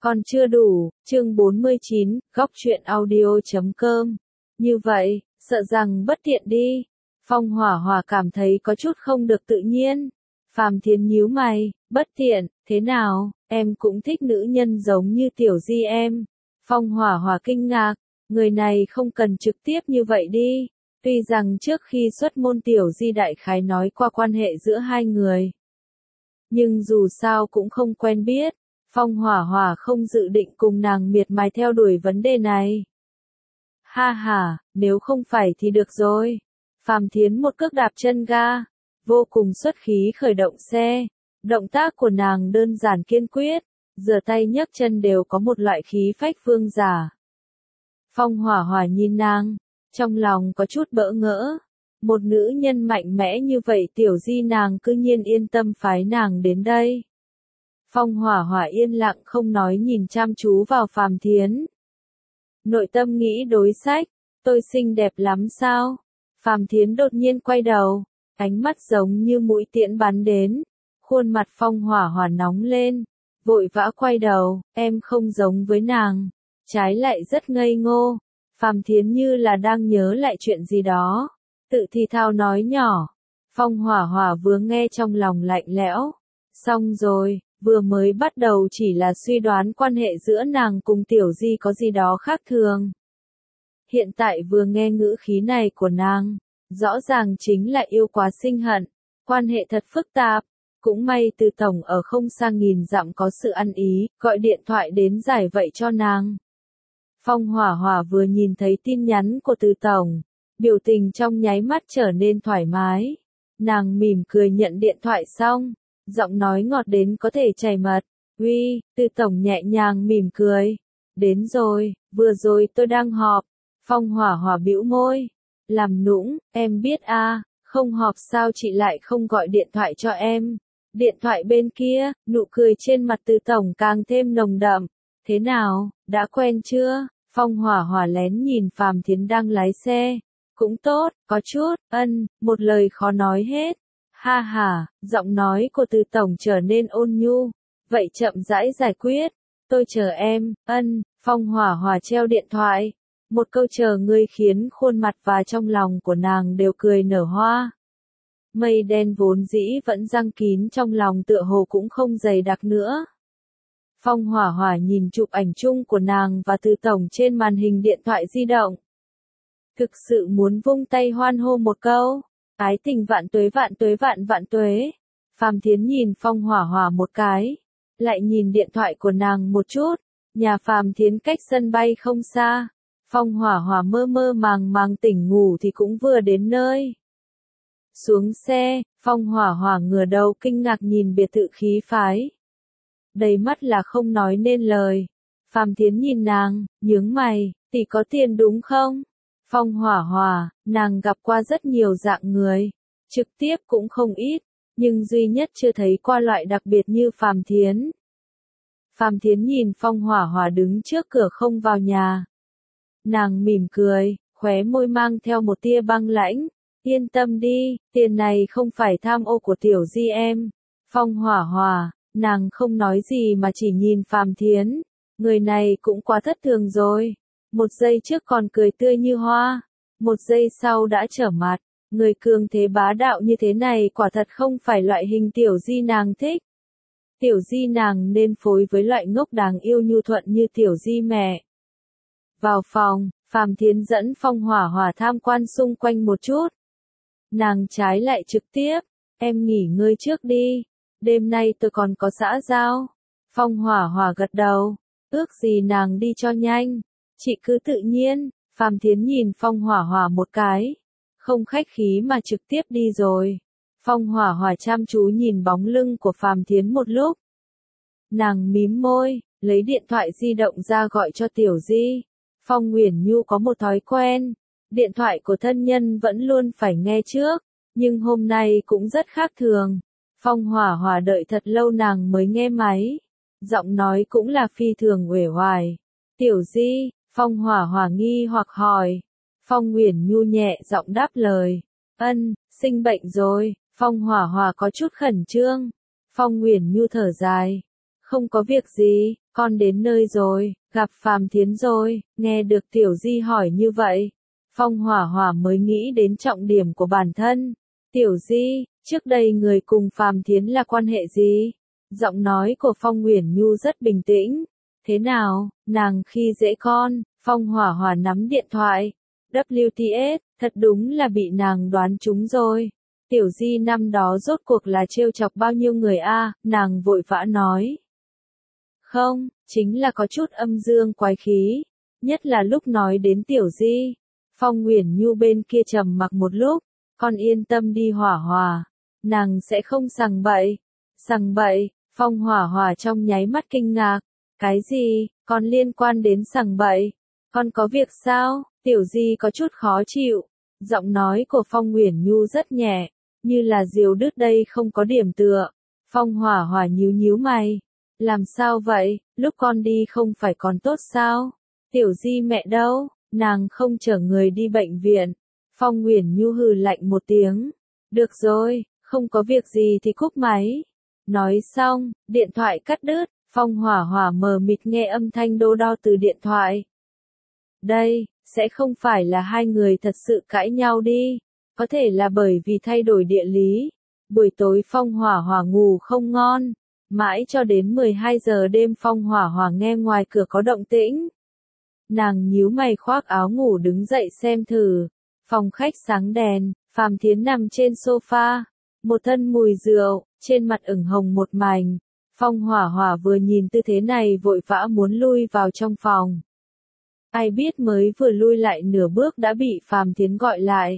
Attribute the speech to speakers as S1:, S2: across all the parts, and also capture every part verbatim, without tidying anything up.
S1: Còn chưa đủ, chương bốn mươi chín, góc truyện audio chấm com. Như vậy, sợ rằng bất tiện đi. Phong Hỏa Hỏa cảm thấy có chút không được tự nhiên. Phàm Thiến nhíu mày, bất tiện, thế nào, em cũng thích nữ nhân giống như tiểu di em. Phong Hỏa Hỏa kinh ngạc, người này không cần trực tiếp như vậy đi. Tuy rằng trước khi xuất môn tiểu di đại khái nói qua quan hệ giữa hai người. Nhưng dù sao cũng không quen biết. Phong Hỏa Hỏa không dự định cùng nàng miệt mài theo đuổi vấn đề này. Ha ha, nếu không phải thì được rồi. Phàm Thiến một cước đạp chân ga, vô cùng xuất khí khởi động xe. Động tác của nàng đơn giản kiên quyết, giơ tay nhấc chân đều có một loại khí phách vương giả. Phong Hỏa Hỏa nhìn nàng, trong lòng có chút bỡ ngỡ. Một nữ nhân mạnh mẽ như vậy tiểu di nàng cư nhiên yên tâm phái nàng đến đây. Phong Hỏa Hỏa yên lặng không nói nhìn chăm chú vào Phàm Thiến. Nội tâm nghĩ đối sách, tôi xinh đẹp lắm sao? Phàm Thiến đột nhiên quay đầu, ánh mắt giống như mũi tiễn bắn đến. Khuôn mặt Phong Hỏa Hỏa nóng lên, vội vã quay đầu, em không giống với nàng, trái lại rất ngây ngô. Phàm Thiến như là đang nhớ lại chuyện gì đó, tự thì thào nói nhỏ. Phong Hỏa Hỏa vừa nghe trong lòng lạnh lẽo, xong rồi. Vừa mới bắt đầu chỉ là suy đoán quan hệ giữa nàng cùng tiểu di có gì đó khác thường. Hiện tại vừa nghe ngữ khí này của nàng, rõ ràng chính là yêu quá sinh hận, quan hệ thật phức tạp. Cũng may Từ Tổng ở không xa nghìn dặm có sự ăn ý, gọi điện thoại đến giải vậy cho nàng. Phong Hỏa Hỏa vừa nhìn thấy tin nhắn của Từ Tổng, biểu tình trong nháy mắt trở nên thoải mái. Nàng mỉm cười nhận điện thoại xong. Giọng nói ngọt đến có thể chảy mật. Uy, Từ Tổng nhẹ nhàng mỉm cười. Đến rồi, vừa rồi tôi đang họp. Phong Hỏa Hỏa bĩu môi. Làm nũng, em biết à, không họp sao chị lại không gọi điện thoại cho em. Điện thoại bên kia, nụ cười trên mặt Từ Tổng càng thêm nồng đậm. Thế nào, đã quen chưa? Phong Hỏa Hỏa lén nhìn Phàm Thiến đang lái xe. Cũng tốt, có chút, ân, một lời khó nói hết. Ha ha, giọng nói của Từ Tổng trở nên ôn nhu. Vậy chậm rãi giải quyết. Tôi chờ em, ân. Phong Hỏa Hỏa treo điện thoại. Một câu chờ ngươi khiến khuôn mặt và trong lòng của nàng đều cười nở hoa. Mây đen vốn dĩ vẫn giăng kín trong lòng tựa hồ cũng không dày đặc nữa. Phong Hỏa Hỏa nhìn chụp ảnh chung của nàng và Từ Tổng trên màn hình điện thoại di động. Thực sự muốn vung tay hoan hô một câu. Ái tình vạn tuế vạn tuế vạn vạn tuế. Phàm Thiến nhìn Phong Hỏa Hỏa một cái, lại nhìn điện thoại của nàng một chút. Nhà Phàm Thiến cách sân bay không xa. Phong Hỏa Hỏa mơ mơ màng màng tỉnh ngủ thì cũng vừa đến nơi. Xuống xe, Phong Hỏa Hỏa ngửa đầu kinh ngạc nhìn biệt thự khí phái. Đầy mắt là không nói nên lời. Phàm Thiến nhìn nàng, nhướng mày, tỷ có tiền đúng không? Phong Hỏa Hỏa, nàng gặp qua rất nhiều dạng người, trực tiếp cũng không ít, nhưng duy nhất chưa thấy qua loại đặc biệt như Phàm Thiến. Phàm Thiến nhìn Phong Hỏa Hỏa đứng trước cửa không vào nhà. Nàng mỉm cười, khóe môi mang theo một tia băng lãnh, yên tâm đi, tiền này không phải tham ô của tiểu di em. Phong Hỏa Hỏa, nàng không nói gì mà chỉ nhìn Phàm Thiến, người này cũng quá thất thường rồi. Một giây trước còn cười tươi như hoa, một giây sau đã trở mặt, người cường thế bá đạo như thế này quả thật không phải loại hình tiểu di nàng thích. Tiểu di nàng nên phối với loại ngốc đáng yêu nhu thuận như tiểu di mẹ. Vào phòng, Phàm Thiến dẫn Phong Hỏa Hỏa tham quan xung quanh một chút. Nàng trái lại trực tiếp, em nghỉ ngơi trước đi, đêm nay tôi còn có xã giao. Phong Hỏa Hỏa gật đầu, ước gì nàng đi cho nhanh. Chị cứ tự nhiên. Phàm Thiến nhìn Phong Hỏa Hỏa một cái, không khách khí mà trực tiếp đi rồi. Phong Hỏa Hỏa chăm chú nhìn bóng lưng của Phàm Thiến một lúc. Nàng mím môi, lấy điện thoại di động ra gọi cho tiểu di. Phong Uyển Nhu có một thói quen, điện thoại của thân nhân vẫn luôn phải nghe trước, nhưng hôm nay cũng rất khác thường. Phong Hỏa Hỏa đợi thật lâu nàng mới nghe máy, giọng nói cũng là phi thường uể oải. Tiểu di. Phong Hỏa Hỏa nghi hoặc hỏi. Phong Uyển Nhu nhẹ giọng đáp lời. Ân, sinh bệnh rồi. Phong Hỏa Hỏa có chút khẩn trương. Phong Uyển Nhu thở dài. Không có việc gì, con đến nơi rồi, gặp Phàm Thiến rồi, nghe được Tiểu Di hỏi như vậy. Phong Hỏa Hỏa mới nghĩ đến trọng điểm của bản thân. Tiểu Di, trước đây người cùng Phàm Thiến là quan hệ gì? Giọng nói của Phong Uyển Nhu rất bình tĩnh. Thế nào, nàng khi dễ con? Phong Hỏa Hỏa nắm điện thoại. vê kép tê ét, thật đúng là bị nàng đoán trúng rồi. Tiểu Di năm đó rốt cuộc là trêu chọc bao nhiêu người a? Nàng vội vã nói. Không, chính là có chút âm dương quái khí. Nhất là lúc nói đến Tiểu Di. Phong Uyển Nhu bên kia trầm mặc một lúc. Con yên tâm đi Hỏa Hỏa. Nàng sẽ không sằng bậy. Sằng bậy, Phong Hỏa Hỏa trong nháy mắt kinh ngạc. Cái gì, còn liên quan đến sằng bậy? Con có việc sao? Tiểu Di có chút khó chịu. Giọng nói của Phong Uyển Nhu rất nhẹ, như là diều đứt đây không có điểm tựa. Phong Hỏa Hỏa nhíu nhíu mày. Làm sao vậy, lúc con đi không phải còn tốt sao? Tiểu Di mẹ đâu, nàng không chở người đi bệnh viện. Phong Uyển Nhu hừ lạnh một tiếng. Được rồi, không có việc gì thì cúp máy. Nói xong, điện thoại cắt đứt. Phong Hỏa Hỏa mờ mịt nghe âm thanh đô đo từ điện thoại. Đây, sẽ không phải là hai người thật sự cãi nhau đi. Có thể là bởi vì thay đổi địa lý. Buổi tối Phong Hỏa Hỏa ngủ không ngon. Mãi cho đến mười hai giờ đêm Phong Hỏa Hỏa nghe ngoài cửa có động tĩnh. Nàng nhíu mày khoác áo ngủ đứng dậy xem thử. Phòng khách sáng đèn, Phàm Thiến nằm trên sofa. Một thân mùi rượu, trên mặt ửng hồng một mảnh. Phong Hỏa Hỏa vừa nhìn tư thế này vội vã muốn lui vào trong phòng. Ai biết mới vừa lui lại nửa bước đã bị Phàm Thiến gọi lại.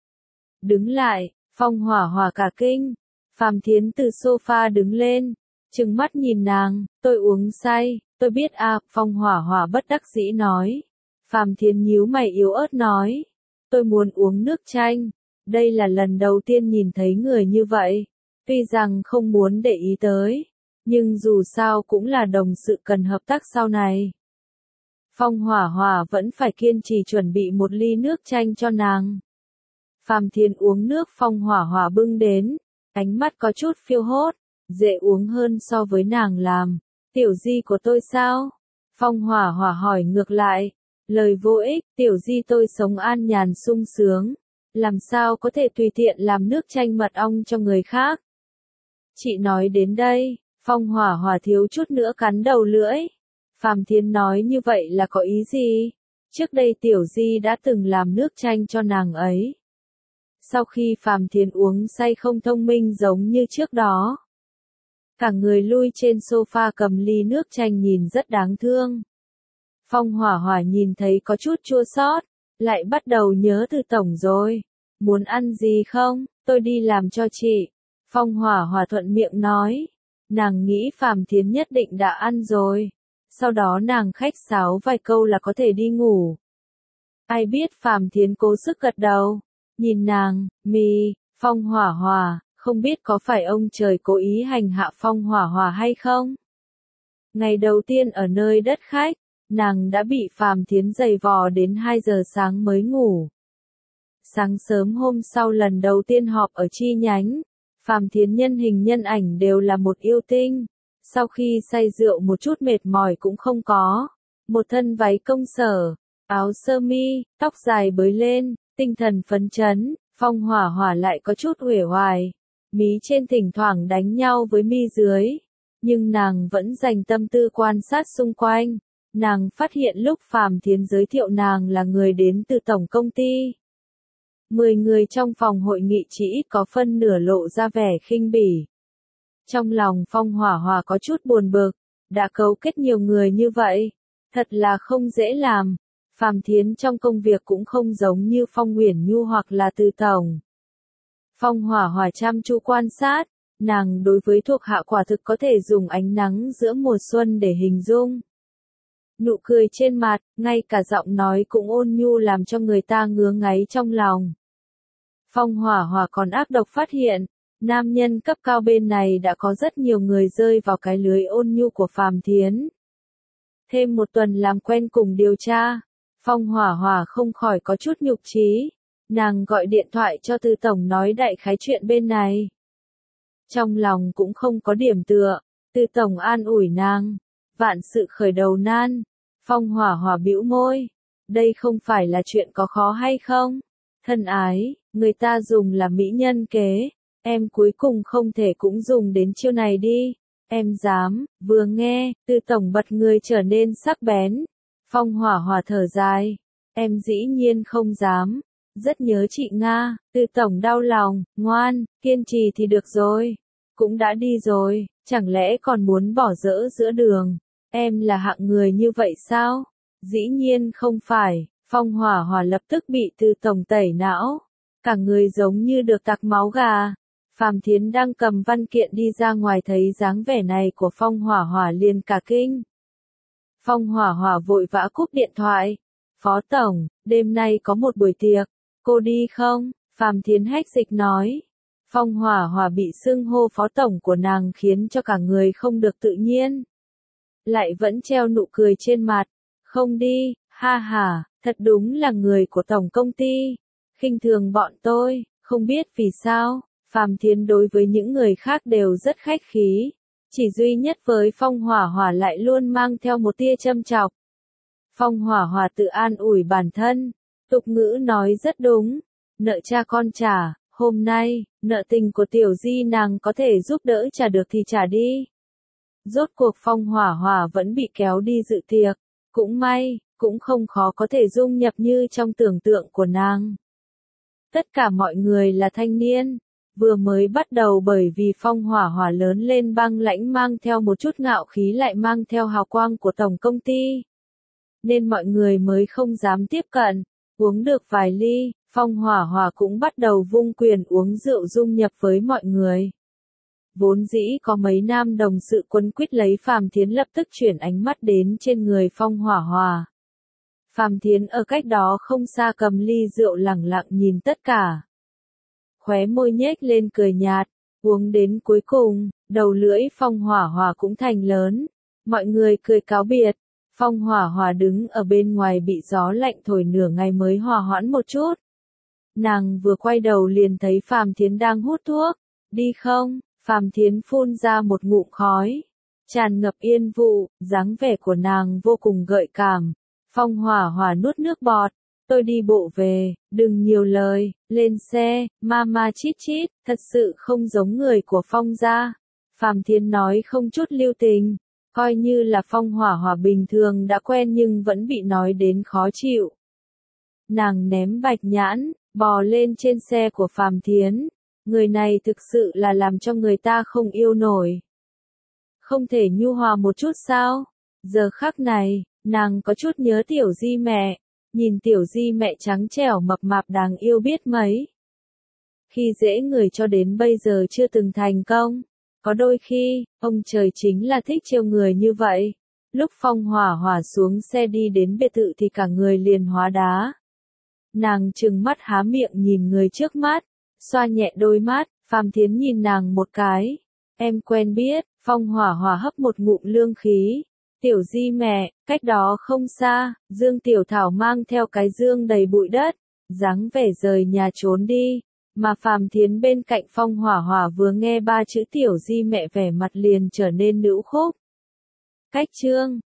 S1: Đứng lại, Phong Hỏa Hỏa cả kinh. Phàm Thiến từ sofa đứng lên, trừng mắt nhìn nàng, tôi uống say, tôi biết à, Phong Hỏa Hỏa bất đắc dĩ nói. Phàm Thiến nhíu mày yếu ớt nói, tôi muốn uống nước chanh. Đây là lần đầu tiên nhìn thấy người như vậy. Tuy rằng không muốn để ý tới, nhưng dù sao cũng là đồng sự cần hợp tác sau này. Phong Hỏa Hỏa vẫn phải kiên trì chuẩn bị một ly nước chanh cho nàng. Phàm Thiến uống nước Phong Hỏa Hỏa bưng đến, ánh mắt có chút phiêu hốt, dễ uống hơn so với nàng làm. Tiểu Di của tôi sao? Phong Hỏa Hỏa hỏi ngược lại. Lời vô ích, Tiểu Di tôi sống an nhàn sung sướng. Làm sao có thể tùy tiện làm nước chanh mật ong cho người khác? Chị nói đến đây, Phong Hỏa Hỏa thiếu chút nữa cắn đầu lưỡi. Phàm Thiến nói như vậy là có ý gì? Trước đây Tiểu Di đã từng làm nước chanh cho nàng ấy. Sau khi Phàm Thiến uống say không thông minh giống như trước đó. Cả người lui trên sofa cầm ly nước chanh nhìn rất đáng thương. Phong Hỏa Hỏa nhìn thấy có chút chua xót, lại bắt đầu nhớ Từ tổng rồi. Muốn ăn gì không? Tôi đi làm cho chị. Phong Hỏa Hỏa thuận miệng nói. Nàng nghĩ Phàm Thiến nhất định đã ăn rồi. Sau đó nàng khách sáo vài câu là có thể đi ngủ. Ai biết Phàm Thiến cố sức gật đầu. Nhìn nàng, mì, Phong Hỏa Hỏa, không biết có phải ông trời cố ý hành hạ Phong Hỏa Hỏa hay không? Ngày đầu tiên ở nơi đất khách, nàng đã bị Phàm Thiến giày vò đến hai giờ sáng mới ngủ. Sáng sớm hôm sau lần đầu tiên họp ở chi nhánh, Phàm Thiến nhân hình nhân ảnh đều là một yêu tinh. Sau khi say rượu một chút mệt mỏi cũng không có. Một thân váy công sở, áo sơ mi, tóc dài bới lên, tinh thần phấn chấn. Phong Hỏa Hỏa lại có chút uể oải. Mí trên thỉnh thoảng đánh nhau với mi dưới. Nhưng nàng vẫn dành tâm tư quan sát xung quanh. Nàng phát hiện lúc Phàm Thiến giới thiệu nàng là người đến từ tổng công ty. Mười người trong phòng hội nghị chỉ ít có phân nửa lộ ra vẻ khinh bỉ. Trong lòng Phong Hỏa Hỏa có chút buồn bực, đã cấu kết nhiều người như vậy, thật là không dễ làm. Phàm Thiến trong công việc cũng không giống như Phong Uyển Nhu hoặc là Từ tổng. Phong Hỏa Hỏa chăm chú quan sát, nàng đối với thuộc hạ quả thực có thể dùng ánh nắng giữa mùa xuân để hình dung. Nụ cười trên mặt, ngay cả giọng nói cũng ôn nhu làm cho người ta ngứa ngáy trong lòng. Phong Hỏa Hỏa còn ác độc phát hiện, nam nhân cấp cao bên này đã có rất nhiều người rơi vào cái lưới ôn nhu của Phàm Thiến. Thêm một tuần làm quen cùng điều tra, Phong Hỏa Hỏa không khỏi có chút nhục chí. Nàng gọi điện thoại cho Từ tổng nói đại khái chuyện bên này. Trong lòng cũng không có điểm tựa, Từ tổng an ủi nàng. Vạn sự khởi đầu nan. Phong Hỏa Hỏa bĩu môi. Đây không phải là chuyện có khó hay không? Thân ái, người ta dùng là mỹ nhân kế. Em cuối cùng không thể cũng dùng đến chiêu này đi. Em dám, vừa nghe, Từ tổng bật người trở nên sắc bén. Phong Hỏa Hỏa thở dài. Em dĩ nhiên không dám. Rất nhớ chị Nga, Từ tổng đau lòng, ngoan, kiên trì thì được rồi. Cũng đã đi rồi, chẳng lẽ còn muốn bỏ dỡ giữa đường? Em là hạng người như vậy sao? Dĩ nhiên không phải. Phong Hỏa Hỏa lập tức bị Từ tổng tẩy não. Cả người giống như được tạt máu gà. Phàm Thiến đang cầm văn kiện đi ra ngoài thấy dáng vẻ này của Phong Hỏa Hỏa liền cả kinh. Phong Hỏa Hỏa vội vã cúp điện thoại. Phó tổng, đêm nay có một buổi tiệc, cô đi không? Phàm Thiến hách dịch nói. Phong Hỏa Hỏa bị xưng hô phó tổng của nàng khiến cho cả người không được tự nhiên. Lại vẫn treo nụ cười trên mặt. Không đi, ha ha, thật đúng là người của tổng công ty. Khinh thường bọn tôi, không biết vì sao. Phàm Thiến đối với những người khác đều rất khách khí. Chỉ duy nhất với Phong Hỏa Hỏa lại luôn mang theo một tia châm chọc. Phong Hỏa Hỏa tự an ủi bản thân. Tục ngữ nói rất đúng. Nợ cha con trả, hôm nay, nợ tình của Tiểu Di nàng có thể giúp đỡ trả được thì trả đi. Rốt cuộc Phong Hỏa Hỏa vẫn bị kéo đi dự tiệc. Cũng may, cũng không khó có thể dung nhập như trong tưởng tượng của nàng. Tất cả mọi người là thanh niên. Vừa mới bắt đầu bởi vì Phong Hỏa Hỏa lớn lên băng lãnh mang theo một chút ngạo khí lại mang theo hào quang của tổng công ty. Nên mọi người mới không dám tiếp cận. Uống được vài ly, Phong Hỏa Hỏa cũng bắt đầu vung quyền uống rượu dung nhập với mọi người. Vốn dĩ có mấy nam đồng sự quấn quýt lấy Phàm Thiến lập tức chuyển ánh mắt đến trên người Phong Hỏa Hỏa. Phàm Thiến ở cách đó không xa cầm ly rượu lẳng lặng nhìn tất cả. Khóe môi nhếch lên cười nhạt, uống đến cuối cùng, đầu lưỡi Phong Hỏa Hỏa cũng thành lớn. Mọi người cười cáo biệt. Phong Hỏa Hỏa đứng ở bên ngoài bị gió lạnh thổi nửa ngày mới hòa hoãn một chút. Nàng vừa quay đầu liền thấy Phàm Thiến đang hút thuốc. Đi không? Phàm Thiến phun ra một ngụm khói. Tràn ngập yên vụ, dáng vẻ của nàng vô cùng gợi cảm. Phong Hỏa Hỏa nuốt nước bọt. Tôi đi bộ về, đừng nhiều lời, lên xe, ma ma chít chít, thật sự không giống người của Phong gia. Phàm Thiến nói không chút lưu tình. Coi như là Phong Hỏa Hỏa bình thường đã quen nhưng vẫn bị nói đến khó chịu. Nàng ném bạch nhãn, bò lên trên xe của Phàm Thiến. Người này thực sự là làm cho người ta không yêu nổi. Không thể nhu hòa một chút sao? Giờ khắc này, nàng có chút nhớ Tiểu Di mẹ. Nhìn Tiểu Di mẹ trắng trẻo mập mạp đáng yêu biết mấy. Khi dễ người cho đến bây giờ chưa từng thành công. Có đôi khi, ông trời chính là thích trêu người như vậy. Lúc Phong Hỏa Hỏa xuống xe đi đến biệt thự thì cả người liền hóa đá. Nàng trừng mắt há miệng nhìn người trước mắt, xoa nhẹ đôi mắt, Phàm Thiến nhìn nàng một cái. Em quen biết, Phong Hỏa Hỏa hấp một ngụm lương khí. Tiểu Di mẹ, cách đó không xa, Dương Tiểu Thảo mang theo cái dương đầy bụi đất, dáng vẻ rời nhà trốn đi. Mà Phàm Thiến bên cạnh Phong Hỏa Hỏa vừa nghe ba chữ Tiểu Di mẹ vẻ mặt liền trở nên nữu khúc. Cách chương